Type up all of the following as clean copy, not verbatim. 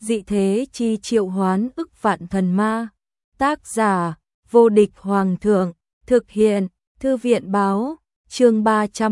Dị thế chi triệu hoán ức vạn thần ma. Tác giả: Vô địch hoàng thượng. Thực hiện: Thư viện báo. Chương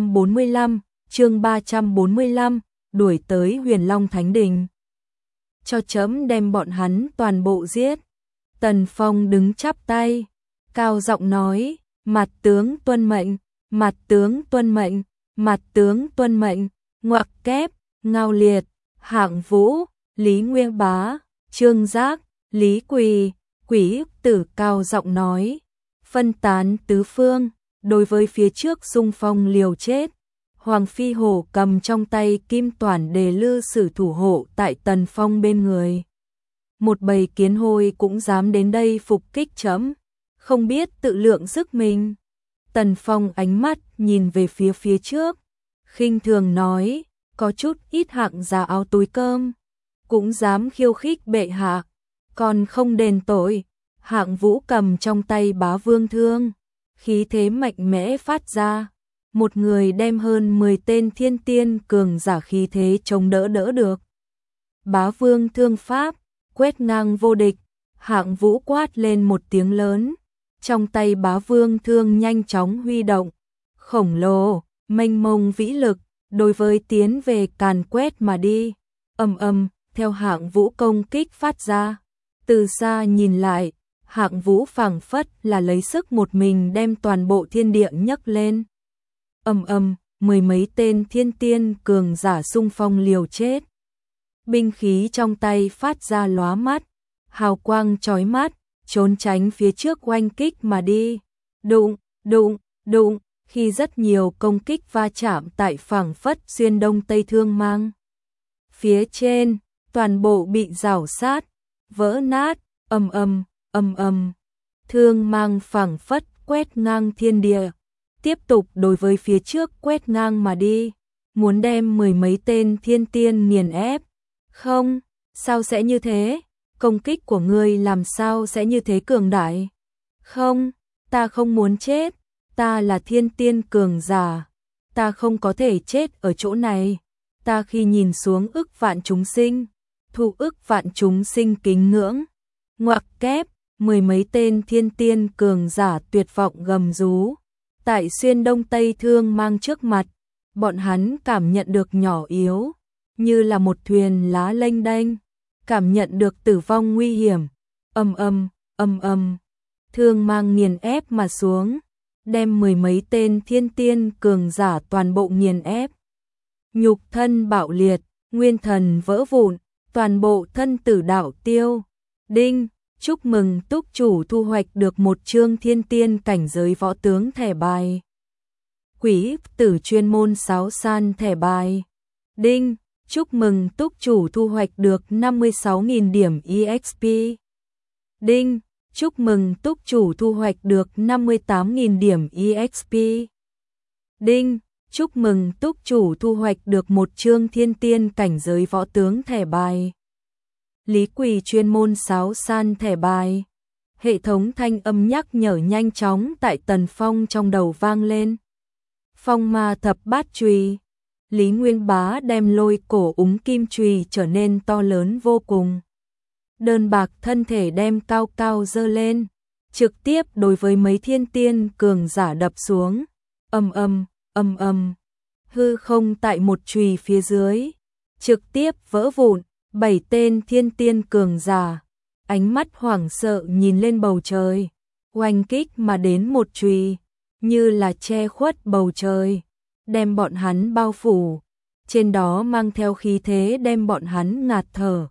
345, đuổi tới Huyền Long Thánh Đình. Cho chấm đem bọn hắn toàn bộ giết. Tần Phong đứng chắp tay, cao giọng nói: Mặt tướng tuân mệnh, mặt tướng tuân mệnh, mặt tướng tuân mệnh. Ngoặc kép: Ngao Liệt, Hạng Vũ, Lý Nguyên Bá, Trương Giác, Lý Quỳ, Quỷ Tử cao giọng nói, phân tán tứ phương, đối với phía trước xung phong liều chết. Hoàng Phi Hổ cầm trong tay kim toản đề lư sử thủ hộ tại Tần Phong bên người. Một bầy kiến hôi cũng dám đến đây phục kích chấm, không biết tự lượng sức mình. Tần Phong ánh mắt nhìn về phía trước, khinh thường nói, có chút ít hạng giả áo túi cơm, cũng dám khiêu khích bệ hạ, còn không đền tội. Hạng Vũ cầm trong tay bá vương thương, khí thế mạnh mẽ phát ra, một người đem hơn 10 tên thiên tiên cường giả khí thế chống đỡ được. Bá vương thương pháp, quét ngang vô địch. Hạng Vũ quát lên một tiếng lớn, trong tay bá vương thương nhanh chóng huy động, khổng lồ, mênh mông vĩ lực, đối với tiến về càn quét mà đi. Theo Hạng Vũ công kích phát ra, từ xa nhìn lại, Hạng Vũ phảng phất là lấy sức một mình đem toàn bộ thiên địa nhấc lên. Mười mấy tên thiên tiên cường giả xung phong liều chết. Binh khí trong tay phát ra lóa mắt, hào quang chói mắt, trốn tránh phía trước oanh kích mà đi. Đụng, khi rất nhiều công kích va chạm tại phảng phất xuyên đông tây thương mang. Phía trên, toàn bộ bị rào sát, vỡ nát, thương mang phảng phất quét ngang thiên địa, tiếp tục đối với phía trước quét ngang mà đi, muốn đem mười mấy tên thiên tiên nghiền ép. Không, sao sẽ như thế? Công kích của ngươi làm sao sẽ như thế cường đại? Không, ta không muốn chết, ta là thiên tiên cường giả, ta không có thể chết ở chỗ này. Ta khi nhìn xuống ức vạn chúng sinh, thu ức vạn chúng sinh kính ngưỡng. Ngoặc kép, mười mấy tên thiên tiên cường giả tuyệt vọng gầm rú. Tại xuyên đông tây thương mang trước mặt, bọn hắn cảm nhận được nhỏ yếu, như là một thuyền lá lênh đênh, cảm nhận được tử vong nguy hiểm. Thương mang nghiền ép mà xuống, đem mười mấy tên thiên tiên cường giả toàn bộ nghiền ép. Nhục thân bạo liệt, nguyên thần vỡ vụn, toàn bộ thân tử đạo tiêu. Đinh, chúc mừng túc chủ thu hoạch được một chương thiên tiên cảnh giới võ tướng thẻ bài. Quỷ Tử chuyên môn sáo san thẻ bài. Đinh, chúc mừng túc chủ thu hoạch được 56.000 điểm EXP. Đinh, chúc mừng túc chủ thu hoạch được 58.000 điểm EXP. Đinh, chúc mừng túc chủ thu hoạch được một chương thiên tiên cảnh giới võ tướng thẻ bài. Lý Quỳ chuyên môn sáo san thẻ bài. Hệ thống thanh âm nhắc nhở nhanh chóng tại Tần Phong trong đầu vang lên. Phong ma thập bát chùy. Lý Nguyên Bá đem lôi cổ úng kim chùy trở nên to lớn vô cùng. Đơn bạc thân thể đem cao cao dơ lên, trực tiếp đối với mấy thiên tiên cường giả đập xuống. Hư không tại một chùy phía dưới, trực tiếp vỡ vụn. 7 tên thiên tiên cường giả, ánh mắt hoảng sợ nhìn lên bầu trời, oanh kích mà đến một chùy, như là che khuất bầu trời, đem bọn hắn bao phủ, trên đó mang theo khí thế đem bọn hắn ngạt thở.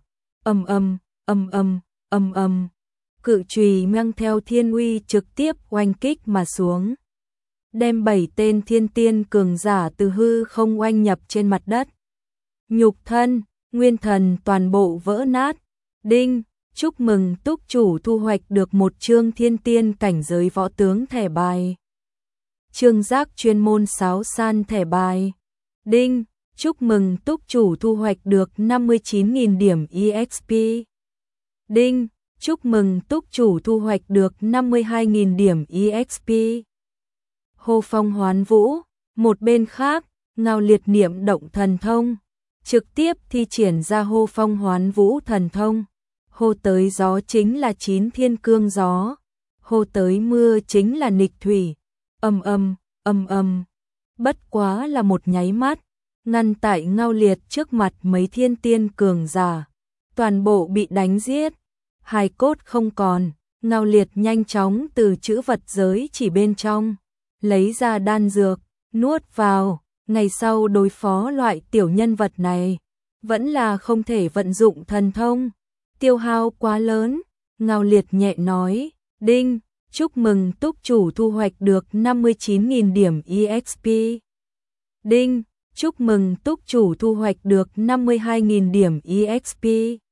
Cự chùy mang theo thiên uy trực tiếp oanh kích mà xuống, đem 7 tên thiên tiên cường giả từ hư không oanh nhập trên mặt đất. Nhục thân, nguyên thần toàn bộ vỡ nát. Đinh, chúc mừng túc chủ thu hoạch được một chương thiên tiên cảnh giới võ tướng thẻ bài. Trương Giác chuyên môn sáo san thẻ bài. Đinh, chúc mừng túc chủ thu hoạch được 59.000 điểm EXP. Đinh, chúc mừng túc chủ thu hoạch được 52.000 điểm EXP. Hô phong hoán vũ. Một bên khác, Ngao Liệt niệm động thần thông, trực tiếp thi triển ra hô phong hoán vũ thần thông. Hô tới gió chính là 9 thiên cương gió, hô tới mưa chính là nghịch thủy. Âm âm, âm âm. Bất quá là một nháy mắt, ngăn tại Ngao Liệt trước mặt mấy thiên tiên cường giả, toàn bộ bị đánh giết, hài cốt không còn. Ngao Liệt nhanh chóng từ trữ vật giới chỉ bên trong lấy ra đan dược, nuốt vào. Ngày sau đối phó loại tiểu nhân vật này, vẫn là không thể vận dụng thần thông, tiêu hao quá lớn. Ngao Liệt nhẹ nói, đinh, chúc mừng túc chủ thu hoạch được 59.000 điểm EXP. Đinh, chúc mừng túc chủ thu hoạch được 52.000 điểm EXP.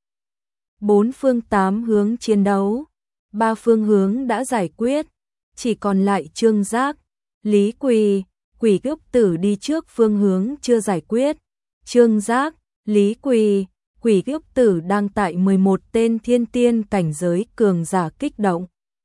4 phương 8 hướng chiến đấu, 3 phương hướng đã giải quyết, chỉ còn lại Trương Giác, Lý Quỳ, Quỷ Cốc Tử đi trước phương hướng chưa giải quyết. Trương Giác, Lý Quỳ, Quỷ Cốc Tử đang tại 11 tên thiên tiên cảnh giới cường giả kích động.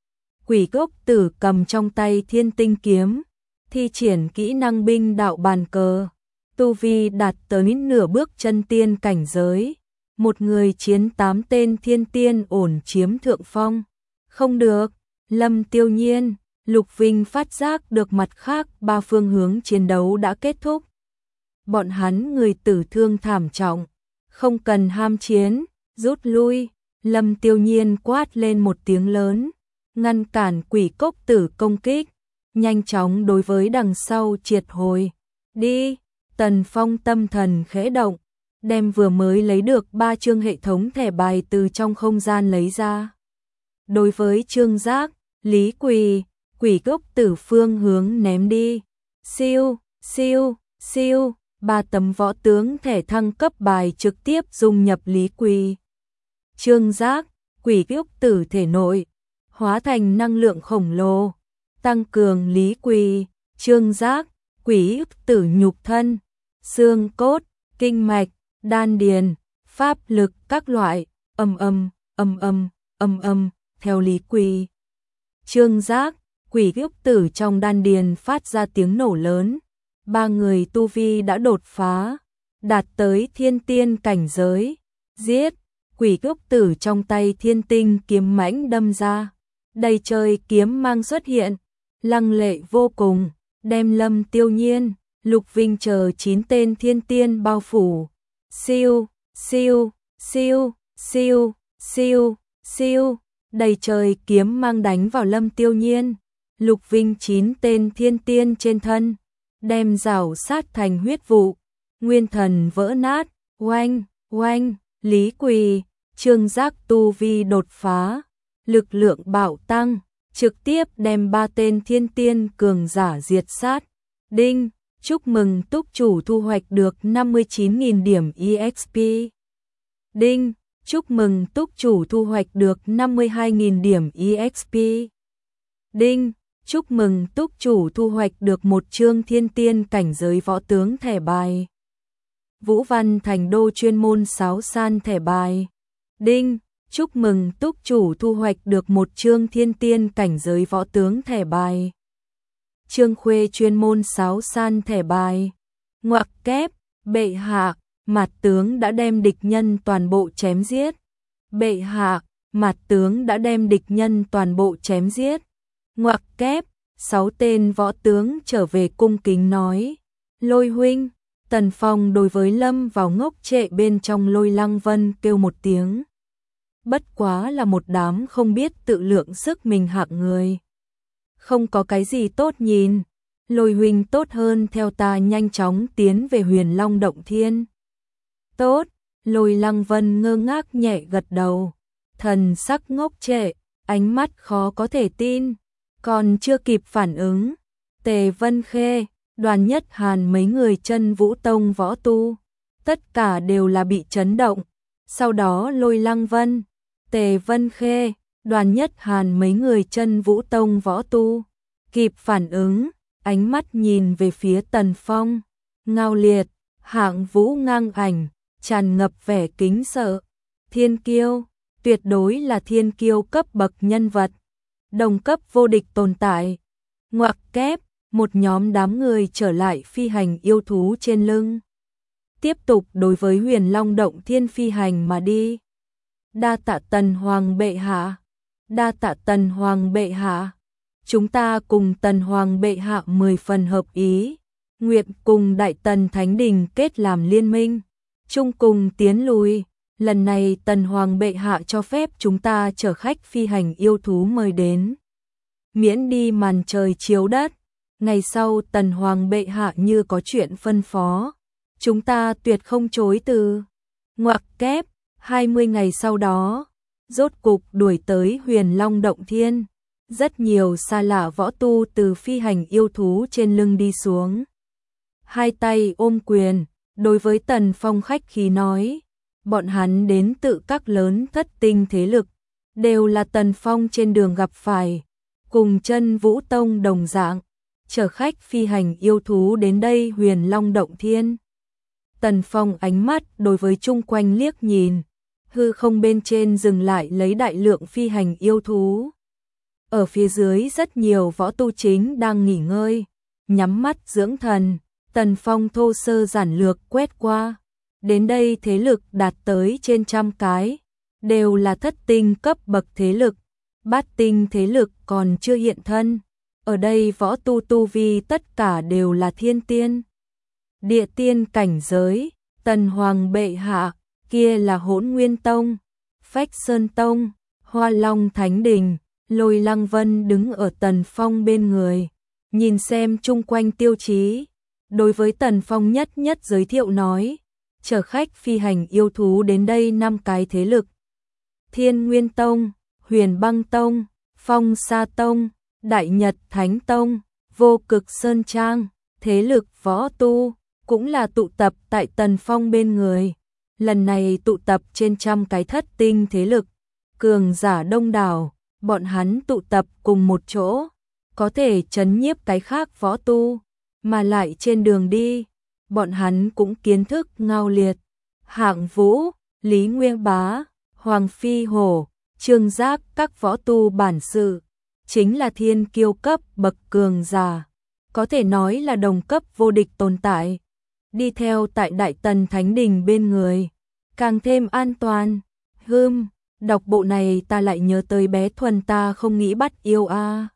Quỷ Cốc Tử cầm trong tay Thiên Tinh kiếm, thi triển kỹ năng binh đạo bàn cờ, tu vi đạt tới nửa bước chân tiên cảnh giới. Một người chiến 8 tên thiên tiên ổn chiếm thượng phong. Không được, Lâm Tiêu Nhiên, Lục Vinh phát giác được mặt khác 3 phương hướng chiến đấu đã kết thúc. Bọn hắn người tử thương thảm trọng, không cần ham chiến, rút lui. Lâm Tiêu Nhiên quát lên một tiếng lớn, ngăn cản Quỷ Cốc Tử công kích, nhanh chóng đối với đằng sau triệt hồi. Đi, Tần Phong tâm thần khẽ động, đem vừa mới lấy được 3 chương hệ thống thẻ bài từ trong không gian lấy ra. Đối với Trương Giác, Lý Quỳ, Quỷ Cốc Tử phương hướng ném đi. Siêu, siêu, siêu, 3 tấm võ tướng thẻ thăng cấp bài trực tiếp dung nhập Lý Quỳ. Trương Giác, Quỷ Cốc Tử thể nội, hóa thành năng lượng khổng lồ, tăng cường Lý Quỳ, Trương Giác, Quỷ Cốc Tử nhục thân, xương cốt, kinh mạch, đan điền, pháp lực các loại, âm âm, âm âm, âm âm, theo Lý Quỳ. Trương Giác, Quỷ Cốc Tử trong đan điền phát ra tiếng nổ lớn, 3 người tu vi đã đột phá, đạt tới thiên tiên cảnh giới. Giết, Quỷ Cốc Tử trong tay Thiên Tinh kiếm mãnh đâm ra, đầy trời kiếm mang xuất hiện, lăng lệ vô cùng, đem Lâm Tiêu Nhiên, Lục Vinh chờ 9 tên thiên tiên bao phủ. Siêu, siêu, siêu, siêu, siêu, siêu, đầy trời kiếm mang đánh vào Lâm Tiêu Nhiên, Lục Vinh 9 tên thiên tiên trên thân, đem rào sát thành huyết vụ, nguyên thần vỡ nát. Oanh, oanh, Lý Quỳ, Trương Giác tu vi đột phá, lực lượng bạo tăng, trực tiếp đem 3 tên thiên tiên cường giả diệt sát. Đinh, chúc mừng túc chủ thu hoạch được 59.000 điểm EXP. Đinh, chúc mừng túc chủ thu hoạch được 52.000 điểm EXP. Đinh, chúc mừng túc chủ thu hoạch được 1 chương thiên tiên cảnh giới võ tướng thẻ bài. Vũ Văn Thành Đô chuyên môn sáo san thẻ bài. Đinh, chúc mừng túc chủ thu hoạch được 1 chương thiên tiên cảnh giới võ tướng thẻ bài. Trương Khuê chuyên môn sáo san thẻ bài. Ngoặc kép, bệ hạ, Mạt tướng đã đem địch nhân toàn bộ chém giết. Bệ hạ, Mạt tướng đã đem địch nhân toàn bộ chém giết. Ngoặc kép, 6 tên võ tướng trở về cung kính nói. Lôi huynh, Tần Phong đối với Lâm vào ngốc trệ bên trong Lôi Lăng Vân kêu một tiếng. Bất quá là một đám không biết tự lượng sức mình hạng người. Không có cái gì tốt nhìn, Lôi huynh tốt hơn theo ta nhanh chóng tiến về Huyền Long Động Thiên. Tốt, Lôi Lăng Vân ngơ ngác nhẹ gật đầu, thần sắc ngốc trệ, ánh mắt khó có thể tin, còn chưa kịp phản ứng. Tề Vân Khê, Đoàn Nhất Hàn mấy người Chân Vũ Tông võ tu, tất cả đều là bị chấn động. Sau đó Lôi Lăng Vân, Tề Vân Khê, Đoàn Nhất Hàn mấy người Chân Vũ Tông võ tu, kịp phản ứng, ánh mắt nhìn về phía Tần Phong, Ngao Liệt, Hạng Vũ ngang ảnh, tràn ngập vẻ kính sợ. Thiên kiêu, tuyệt đối là thiên kiêu cấp bậc nhân vật, đồng cấp vô địch tồn tại. Ngoặc kép, một nhóm đám người trở lại phi hành yêu thú trên lưng. tiếp tục đối với Huyền Long Động Thiên phi hành mà đi. Đa tạ Tần Hoàng bệ hạ, đa tạ Tần Hoàng bệ hạ. Chúng ta cùng Tần Hoàng bệ hạ 10 phần hợp ý, nguyện cùng Đại Tần Thánh Đình kết làm liên minh, chung cùng tiến lùi. Lần này Tần Hoàng bệ hạ cho phép chúng ta chở khách phi hành yêu thú mời đến, miễn đi màn trời chiếu đất. Ngày sau Tần Hoàng bệ hạ như có chuyện phân phó, chúng ta tuyệt không chối từ. Ngoặc kép, 20 ngày sau đó, rốt cục đuổi tới Huyền Long Động Thiên. Rất nhiều xa lạ võ tu từ phi hành yêu thú trên lưng đi xuống. Hai tay ôm quyền, đối với Tần Phong khách khí nói, bọn hắn đến tự các lớn thất tinh thế lực, đều là Tần Phong trên đường gặp phải, cùng Chân Vũ Tông đồng dạng, chở khách phi hành yêu thú đến đây Huyền Long Động Thiên. Tần Phong ánh mắt đối với chung quanh liếc nhìn, hư không bên trên dừng lại lấy đại lượng phi hành yêu thú. Ở phía dưới rất nhiều võ tu chính đang nghỉ ngơi, nhắm mắt dưỡng thần. Tần Phong thô sơ giản lược quét qua, đến đây thế lực đạt tới trên 100 cái, đều là thất tinh cấp bậc thế lực, bát tinh thế lực còn chưa hiện thân. Ở đây võ tu tu vi tất cả đều là thiên tiên, địa tiên cảnh giới. Tần Hoàng bệ hạ, kia là Hỗn Nguyên Tông, Phách Sơn Tông, Hoa Long Thánh Đình. Lôi Lăng Vân đứng ở Tần Phong bên người, nhìn xem chung quanh tiêu chí, đối với Tần Phong nhất nhất giới thiệu nói, chở khách phi hành yêu thú đến đây 5 cái thế lực: Thiên Nguyên Tông, Huyền Băng Tông, Phong Sa Tông, Đại Nhật Thánh Tông, Vô Cực Sơn Trang. Thế lực võ tu cũng là tụ tập tại Tần Phong bên người. Lần này tụ tập trên 100 cái thất tinh thế lực, cường giả đông đảo. Bọn hắn tụ tập cùng một chỗ, có thể chấn nhiếp cái khác võ tu, mà lại trên đường đi, bọn hắn cũng kiến thức ngao liệt. Hạng Vũ, Lý Nguyên Bá, Hoàng Phi Hổ, Trương Giác các võ tu bản sự, chính là thiên kiêu cấp bậc cường giả, có thể nói là đồng cấp vô địch tồn tại. Đi theo tại Đại Tần Thánh Đình bên người, càng thêm an toàn. Đọc bộ này ta lại nhớ tới bé Thuần ta không nghĩ bắt yêu a.